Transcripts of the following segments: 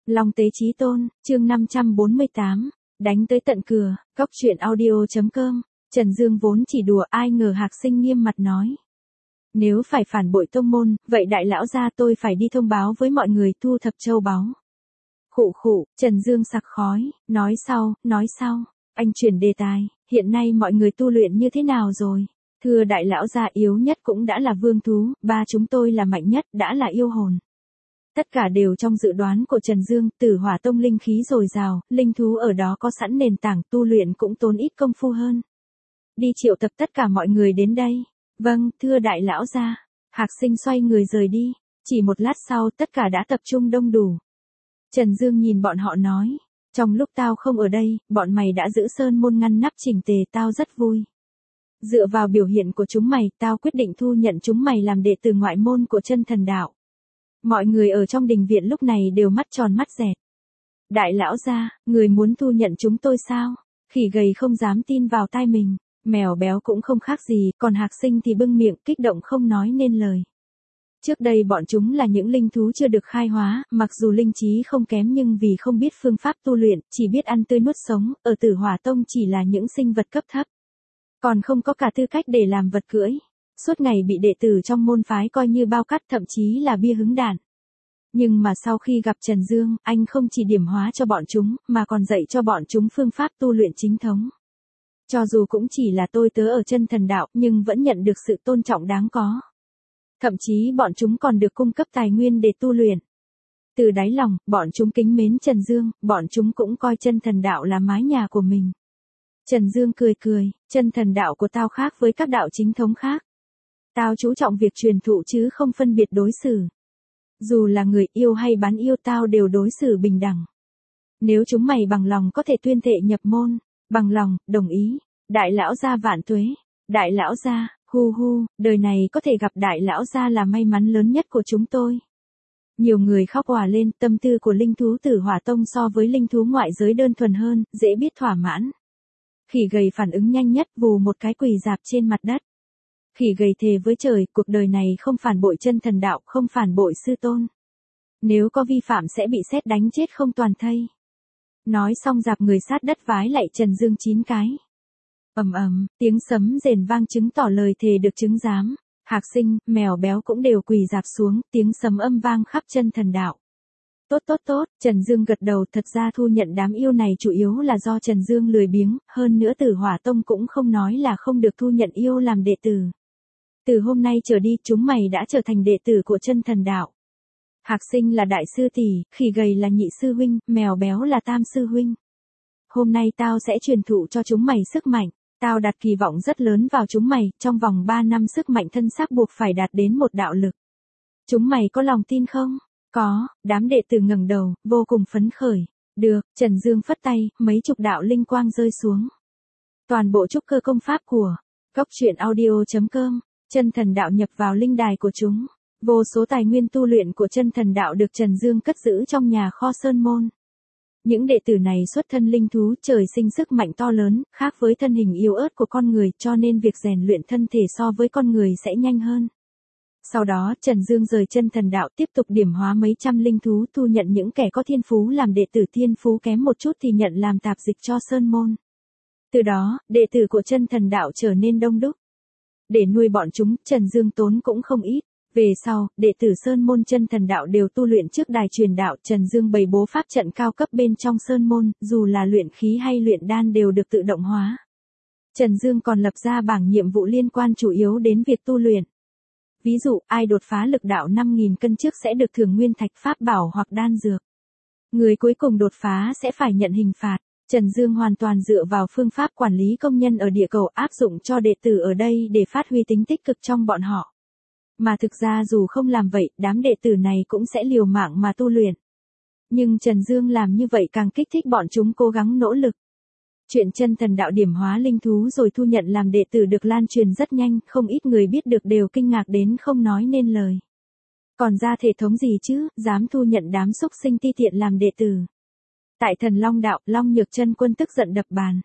Long Tế Chí Tôn, chương 548, đánh tới tận cửa, Cóc Truyện Audio.com, Trần Dương vốn chỉ đùa, ai ngờ Hạc Sinh nghiêm mặt nói. Nếu phải phản bội tông môn, vậy đại lão gia tôi phải đi thông báo với mọi người thu thập châu báu. Khụ khụ, Trần Dương sặc khói, nói sau, anh chuyển đề tài, hiện nay mọi người tu luyện như thế nào rồi? Thưa đại lão gia, yếu nhất cũng đã là vương thú, ba chúng tôi là mạnh nhất, đã là yêu hồn. Tất cả đều trong dự đoán của Trần Dương, Tử Hỏa Tông linh khí dồi dào, linh thú ở đó có sẵn nền tảng, tu luyện cũng tốn ít công phu hơn. Đi triệu tập tất cả mọi người đến đây. Vâng, thưa đại lão gia. Hạc Sinh xoay người rời đi, chỉ một lát sau tất cả đã tập trung đông đủ. Trần Dương nhìn bọn họ nói, trong lúc tao không ở đây, bọn mày đã giữ sơn môn ngăn nắp chỉnh tề, tao rất vui. Dựa vào biểu hiện của chúng mày, tao quyết định thu nhận chúng mày làm đệ tử ngoại môn của Chân Thần Đạo. Mọi người ở trong đình viện lúc này đều mắt tròn mắt dẹt. Đại lão gia, người muốn thu nhận chúng tôi sao? Khỉ gầy không dám tin vào tai mình, mèo béo cũng không khác gì, còn Hạc Sinh thì bưng miệng kích động không nói nên lời. Trước đây bọn chúng là những linh thú chưa được khai hóa, mặc dù linh trí không kém nhưng vì không biết phương pháp tu luyện, chỉ biết ăn tươi nuốt sống, ở Tử Hỏa Tông chỉ là những sinh vật cấp thấp. Còn không có cả tư cách để làm vật cưỡi. Suốt ngày bị đệ tử trong môn phái coi như bao cát, thậm chí là bia hứng đạn. Nhưng mà sau khi gặp Trần Dương, anh không chỉ điểm hóa cho bọn chúng, mà còn dạy cho bọn chúng phương pháp tu luyện chính thống. Cho dù cũng chỉ là tôi tớ ở Chân Thần Đạo, nhưng vẫn nhận được sự tôn trọng đáng có. Thậm chí bọn chúng còn được cung cấp tài nguyên để tu luyện. Từ đáy lòng, bọn chúng kính mến Trần Dương, bọn chúng cũng coi Chân Thần Đạo là mái nhà của mình. Trần Dương cười cười, Chân Thần Đạo của tao khác với các đạo chính thống khác. Tao chú trọng việc truyền thụ chứ không phân biệt đối xử. Dù là người yêu hay bán yêu tao đều đối xử bình đẳng. Nếu chúng mày bằng lòng có thể tuyên thệ nhập môn, bằng lòng, đồng ý. Đại lão gia vạn tuế. Đại lão gia, hu hu, đời này có thể gặp đại lão gia là may mắn lớn nhất của chúng tôi. Nhiều người khóc òa lên, tâm tư của linh thú Tử Hỏa Tông so với linh thú ngoại giới đơn thuần hơn, dễ biết thỏa mãn. Khỉ gầy phản ứng nhanh nhất, vù một cái quỳ rạp trên mặt đất. Khỉ gầy thề với trời, cuộc đời này không phản bội Chân Thần Đạo, không phản bội sư tôn. Nếu có vi phạm sẽ bị sét đánh chết không toàn thây. Nói xong dạp người sát đất vái lạy Trần Dương 9 cái. Ầm ầm, tiếng sấm rền vang chứng tỏ lời thề được chứng giám. Hạc Sinh, mèo béo cũng đều quỳ rạp xuống, tiếng sấm âm vang khắp Chân Thần Đạo. Tốt, Trần Dương gật đầu, thật ra thu nhận đám yêu này chủ yếu là do Trần Dương lười biếng, hơn nữa Tử Hỏa Tông cũng không nói là không được thu nhận yêu làm đệ tử. Từ hôm nay trở đi, chúng mày đã trở thành đệ tử của Chân Thần Đạo. Hạc Sinh là đại sư tỷ, khỉ gầy là nhị sư huynh, mèo béo là tam sư huynh. Hôm nay tao sẽ truyền thụ cho chúng mày sức mạnh, tao đặt kỳ vọng rất lớn vào chúng mày, trong vòng 3 năm sức mạnh thân xác buộc phải đạt đến một đạo lực. Chúng mày có lòng tin không? Có, đám đệ tử ngẩng đầu, vô cùng phấn khởi. Được, Trần Dương phất tay, mấy chục đạo linh quang rơi xuống. Toàn bộ trúc cơ công pháp của Cóc Truyện Audio.com, Chân Thần Đạo nhập vào linh đài của chúng. Vô số tài nguyên tu luyện của Chân Thần Đạo được Trần Dương cất giữ trong nhà kho sơn môn. Những đệ tử này xuất thân linh thú, trời sinh sức mạnh to lớn, khác với thân hình yếu ớt của con người, cho nên việc rèn luyện thân thể so với con người sẽ nhanh hơn. Sau đó, Trần Dương rời Chân Thần Đạo tiếp tục điểm hóa mấy trăm linh thú, thu nhận những kẻ có thiên phú làm đệ tử, thiên phú kém một chút thì nhận làm tạp dịch cho sơn môn. Từ đó, đệ tử của Chân Thần Đạo trở nên đông đúc. Để nuôi bọn chúng, Trần Dương tốn cũng không ít. Về sau, đệ tử sơn môn Chân Thần Đạo đều tu luyện trước đài truyền đạo, Trần Dương bày bố pháp trận cao cấp bên trong sơn môn, dù là luyện khí hay luyện đan đều được tự động hóa. Trần Dương còn lập ra bảng nhiệm vụ liên quan chủ yếu đến việc tu luyện. Ví dụ, ai đột phá lực đạo 5.000 cân trước sẽ được thưởng nguyên thạch, pháp bảo hoặc đan dược. Người cuối cùng đột phá sẽ phải nhận hình phạt. Trần Dương hoàn toàn dựa vào phương pháp quản lý công nhân ở địa cầu áp dụng cho đệ tử ở đây để phát huy tính tích cực trong bọn họ. Mà thực ra dù không làm vậy, đám đệ tử này cũng sẽ liều mạng mà tu luyện. Nhưng Trần Dương làm như vậy càng kích thích bọn chúng cố gắng nỗ lực. Chuyện Chân Thần Đạo điểm hóa linh thú rồi thu nhận làm đệ tử được lan truyền rất nhanh, không ít người biết được đều kinh ngạc đến không nói nên lời. Còn ra thể thống gì chứ, dám thu nhận đám xúc sinh ti tiện làm đệ tử. Tại Thần Long Đạo, Long Nhược Chân Quân tức giận đập bàn.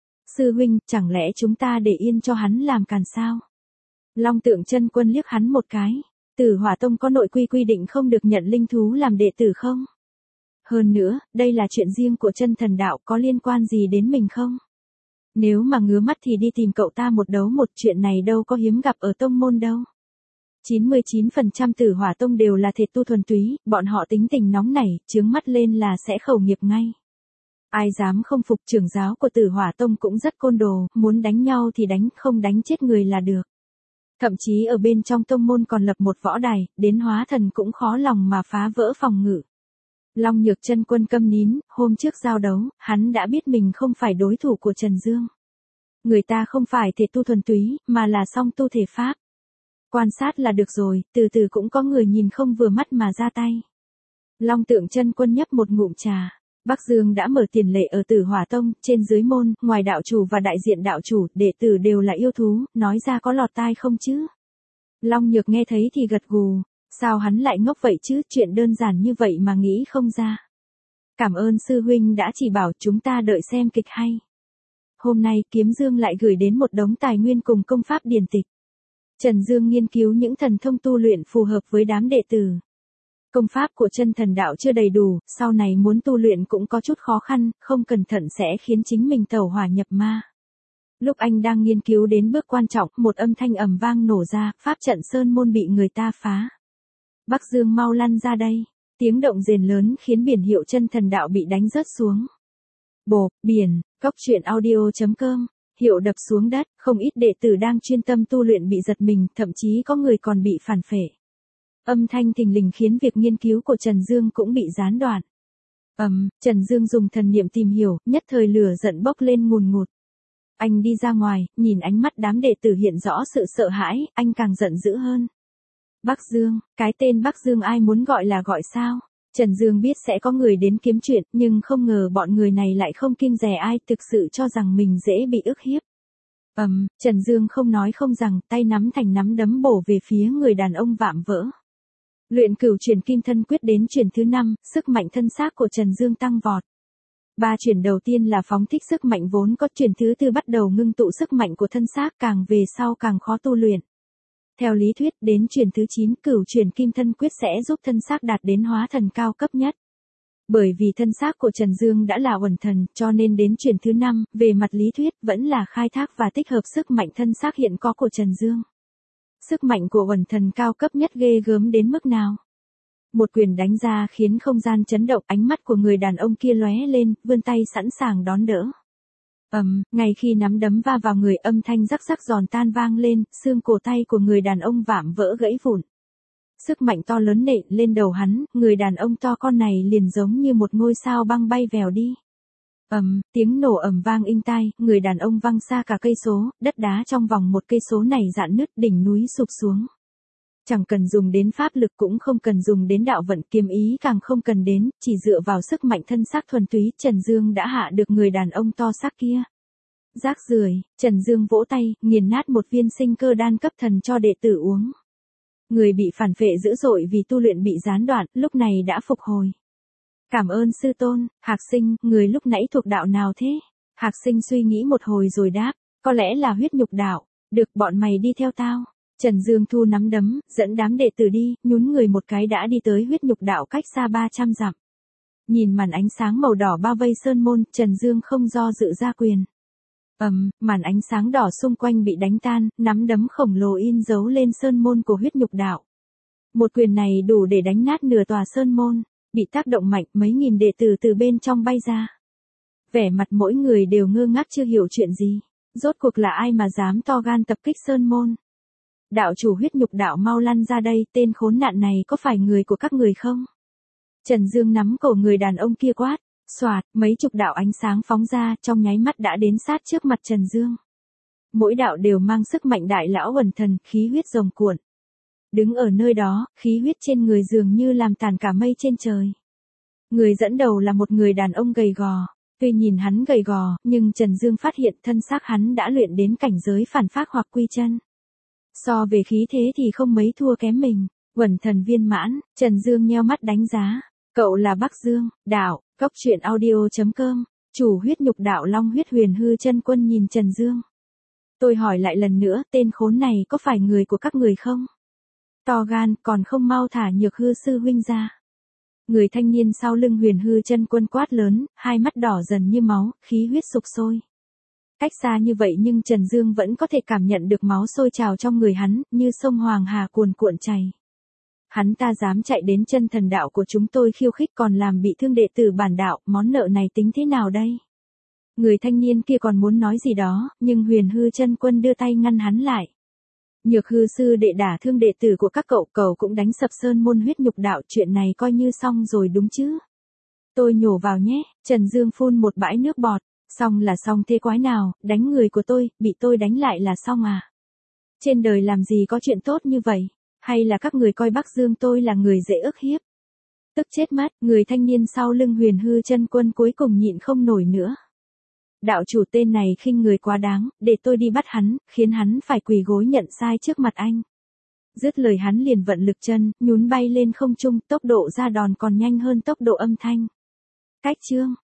Sư huynh, chẳng lẽ chúng ta để yên cho hắn làm càn sao? Long Tượng Chân Quân liếc hắn một cái. Tử Hỏa Tông có nội quy quy định không được nhận linh thú làm đệ tử không? Hơn nữa, đây là chuyện riêng của chân thần đạo, có liên quan gì đến mình không? Nếu mà ngứa mắt thì đi tìm cậu ta một đấu một, chuyện này đâu có hiếm gặp ở tông môn đâu. 99% Tử Hỏa Tông đều là thể tu thuần túy, bọn họ tính tình nóng nảy, chướng mắt lên là sẽ khẩu nghiệp ngay. Ai dám không phục, trưởng giáo của Tử Hỏa Tông cũng rất côn đồ, muốn đánh nhau thì đánh, không đánh chết người là được. Thậm chí ở bên trong tông môn còn lập một võ đài, đến hóa thần cũng khó lòng mà phá vỡ phòng ngự. Long Nhược Chân Quân câm nín, hôm trước giao đấu, hắn đã biết mình không phải đối thủ của Trần Dương. Người ta không phải thể tu thuần túy, mà là song tu thể pháp. Quan sát là được rồi, từ từ cũng có người nhìn không vừa mắt mà ra tay. Long Tượng Chân Quân nhấp một ngụm trà. Bắc Dương đã mở tiền lệ ở Tử Hỏa Tông, trên dưới môn, ngoài đạo chủ và đại diện đạo chủ, đệ tử đều là yêu thú, nói ra có lọt tai không chứ? Long Nhược nghe thấy thì gật gù, sao hắn lại ngốc vậy chứ, chuyện đơn giản như vậy mà nghĩ không ra. Cảm ơn sư huynh đã chỉ bảo, chúng ta đợi xem kịch hay. Hôm nay Kiếm Dương lại gửi đến một đống tài nguyên cùng công pháp điển tịch. Trần Dương nghiên cứu những thần thông tu luyện phù hợp với đám đệ tử. Công pháp của chân thần đạo chưa đầy đủ, sau này muốn tu luyện cũng có chút khó khăn, không cẩn thận sẽ khiến chính mình tẩu hỏa nhập ma. Lúc anh đang nghiên cứu đến bước quan trọng, một âm thanh ầm vang nổ ra, pháp trận sơn môn bị người ta phá. Bắc Dương mau lăn ra đây. Tiếng động rền lớn khiến biển hiệu chân thần đạo bị đánh rớt xuống. Bộp, biển, cóc truyện audio.com. Hiệu đập xuống đất, không ít đệ tử đang chuyên tâm tu luyện bị giật mình, thậm chí có người còn bị phản phệ. Âm thanh thình lình khiến việc nghiên cứu của Trần Dương cũng bị gián đoạn. Trần Dương dùng thần niệm tìm hiểu, nhất thời lửa giận bốc lên ngùn ngụt. Anh đi ra ngoài, nhìn ánh mắt đám đệ tử hiện rõ sự sợ hãi, anh càng giận dữ hơn. Bắc Dương, cái tên Bắc Dương ai muốn gọi là gọi sao? Trần Dương biết sẽ có người đến kiếm chuyện, nhưng không ngờ bọn người này lại không kiêng dè ai, thực sự cho rằng mình dễ bị ức hiếp. Trần Dương không nói không rằng, tay nắm thành nắm đấm bổ về phía người đàn ông vạm vỡ. Luyện Cửu Chuyển Kim Thân Quyết đến chuyển thứ 5, sức mạnh thân xác của Trần Dương tăng vọt. 3 chuyển đầu tiên là phóng thích sức mạnh vốn có, chuyển thứ 4 bắt đầu ngưng tụ sức mạnh của thân xác, càng về sau càng khó tu luyện. Theo lý thuyết, đến chuyển thứ 9, Cửu Chuyển Kim Thân Quyết sẽ giúp thân xác đạt đến hóa thần cao cấp nhất. Bởi vì thân xác của Trần Dương đã là uẩn thần, cho nên đến chuyển thứ 5, về mặt lý thuyết vẫn là khai thác và tích hợp sức mạnh thân xác hiện có của Trần Dương. Sức mạnh của uẩn thần cao cấp nhất ghê gớm đến mức nào? Một quyền đánh ra khiến không gian chấn động, ánh mắt của người đàn ông kia lóe lên, vươn tay sẵn sàng đón đỡ. Ngay khi nắm đấm va vào người, âm thanh rắc rắc giòn tan vang lên, xương cổ tay của người đàn ông vạm vỡ gãy vụn. Sức mạnh to lớn nện lên đầu hắn, người đàn ông to con này liền giống như một ngôi sao băng bay vèo đi. Tiếng nổ ầm vang inh tai, người đàn ông văng xa cả cây số, đất đá trong vòng một cây số này rạn nứt, đỉnh núi sụp xuống. Chẳng cần dùng đến pháp lực, cũng không cần dùng đến đạo vận, kiếm ý càng không cần đến, chỉ dựa vào sức mạnh thân xác thuần túy, Trần Dương đã hạ được người đàn ông to xác kia. Rác rưởi, Trần Dương vỗ tay, nghiền nát một viên sinh cơ đan cấp thần cho đệ tử uống. Người bị phản phệ dữ dội vì tu luyện bị gián đoạn, lúc này đã phục hồi. Cảm ơn sư tôn. Hạc Sinh, người lúc nãy thuộc đạo nào thế? Hạc Sinh suy nghĩ một hồi rồi đáp, có lẽ là huyết nhục đạo. Được, bọn mày đi theo tao. Trần Dương thu nắm đấm, dẫn đám đệ tử đi, nhún người một cái đã đi tới huyết nhục đạo cách xa 300 dặm. Nhìn màn ánh sáng màu đỏ bao vây sơn môn, Trần Dương không do dự ra quyền. Màn ánh sáng đỏ xung quanh bị đánh tan, nắm đấm khổng lồ in dấu lên sơn môn của huyết nhục đạo. Một quyền này đủ để đánh nát nửa tòa sơn môn, bị tác động mạnh, mấy nghìn đệ tử từ bên trong bay ra. Vẻ mặt mỗi người đều ngơ ngác chưa hiểu chuyện gì. Rốt cuộc là ai mà dám to gan tập kích sơn môn? Đạo chủ huyết nhục đạo mau lăn ra đây, tên khốn nạn này có phải người của các người không? Trần Dương nắm cổ người đàn ông kia quát. Xoạt, mấy chục đạo ánh sáng phóng ra, trong nháy mắt đã đến sát trước mặt Trần Dương. Mỗi đạo đều mang sức mạnh đại lão uẩn thần, khí huyết rồng cuộn. Đứng ở nơi đó, khí huyết trên người dường như làm tàn cả mây trên trời. Người dẫn đầu là một người đàn ông gầy gò. Tuy nhìn hắn gầy gò, nhưng Trần Dương phát hiện thân xác hắn đã luyện đến cảnh giới phản phác hoặc quy chân. So về khí thế thì không mấy thua kém mình. Uẩn thần viên mãn, Trần Dương nheo mắt đánh giá. Cậu là Bắc Dương, đạo, cóc truyện audio.com, chủ huyết nhục đạo Long Huyết Huyền Hư Chân Quân nhìn Trần Dương. Tôi hỏi lại lần nữa, tên khốn này có phải người của các người không? To gan, còn không mau thả Nhược Hư sư huynh ra. Người thanh niên sau lưng Huyền Hư Chân Quân quát lớn, hai mắt đỏ dần như máu, khí huyết sục sôi. Cách xa như vậy nhưng Trần Dương vẫn có thể cảm nhận được máu sôi trào trong người hắn, như sông Hoàng Hà cuồn cuộn chảy. Hắn ta dám chạy đến chân thần đạo của chúng tôi khiêu khích còn làm bị thương đệ tử bản đạo, món nợ này tính thế nào đây? Người thanh niên kia còn muốn nói gì đó, nhưng Huyền Hư Chân Quân đưa tay ngăn hắn lại. Nhược Hư sư đệ đả thương đệ tử của các cậu cũng đánh sập sơn môn huyết nhục đạo, chuyện này coi như xong rồi đúng chứ? Tôi nhổ vào nhé, Trần Dương phun một bãi nước bọt, xong là xong thế quái nào, đánh người của tôi, bị tôi đánh lại là xong à? Trên đời làm gì có chuyện tốt như vậy, hay là các người coi Bắc Dương tôi là người dễ ức hiếp? Tức chết mất, người thanh niên sau lưng Huyền Hư Chân Quân cuối cùng nhịn không nổi nữa. Đạo chủ tên này khinh người quá đáng, để tôi đi bắt hắn, khiến hắn phải quỳ gối nhận sai trước mặt anh. Dứt lời hắn liền vận lực chân, nhún bay lên không trung, tốc độ ra đòn còn nhanh hơn tốc độ âm thanh. Cách chương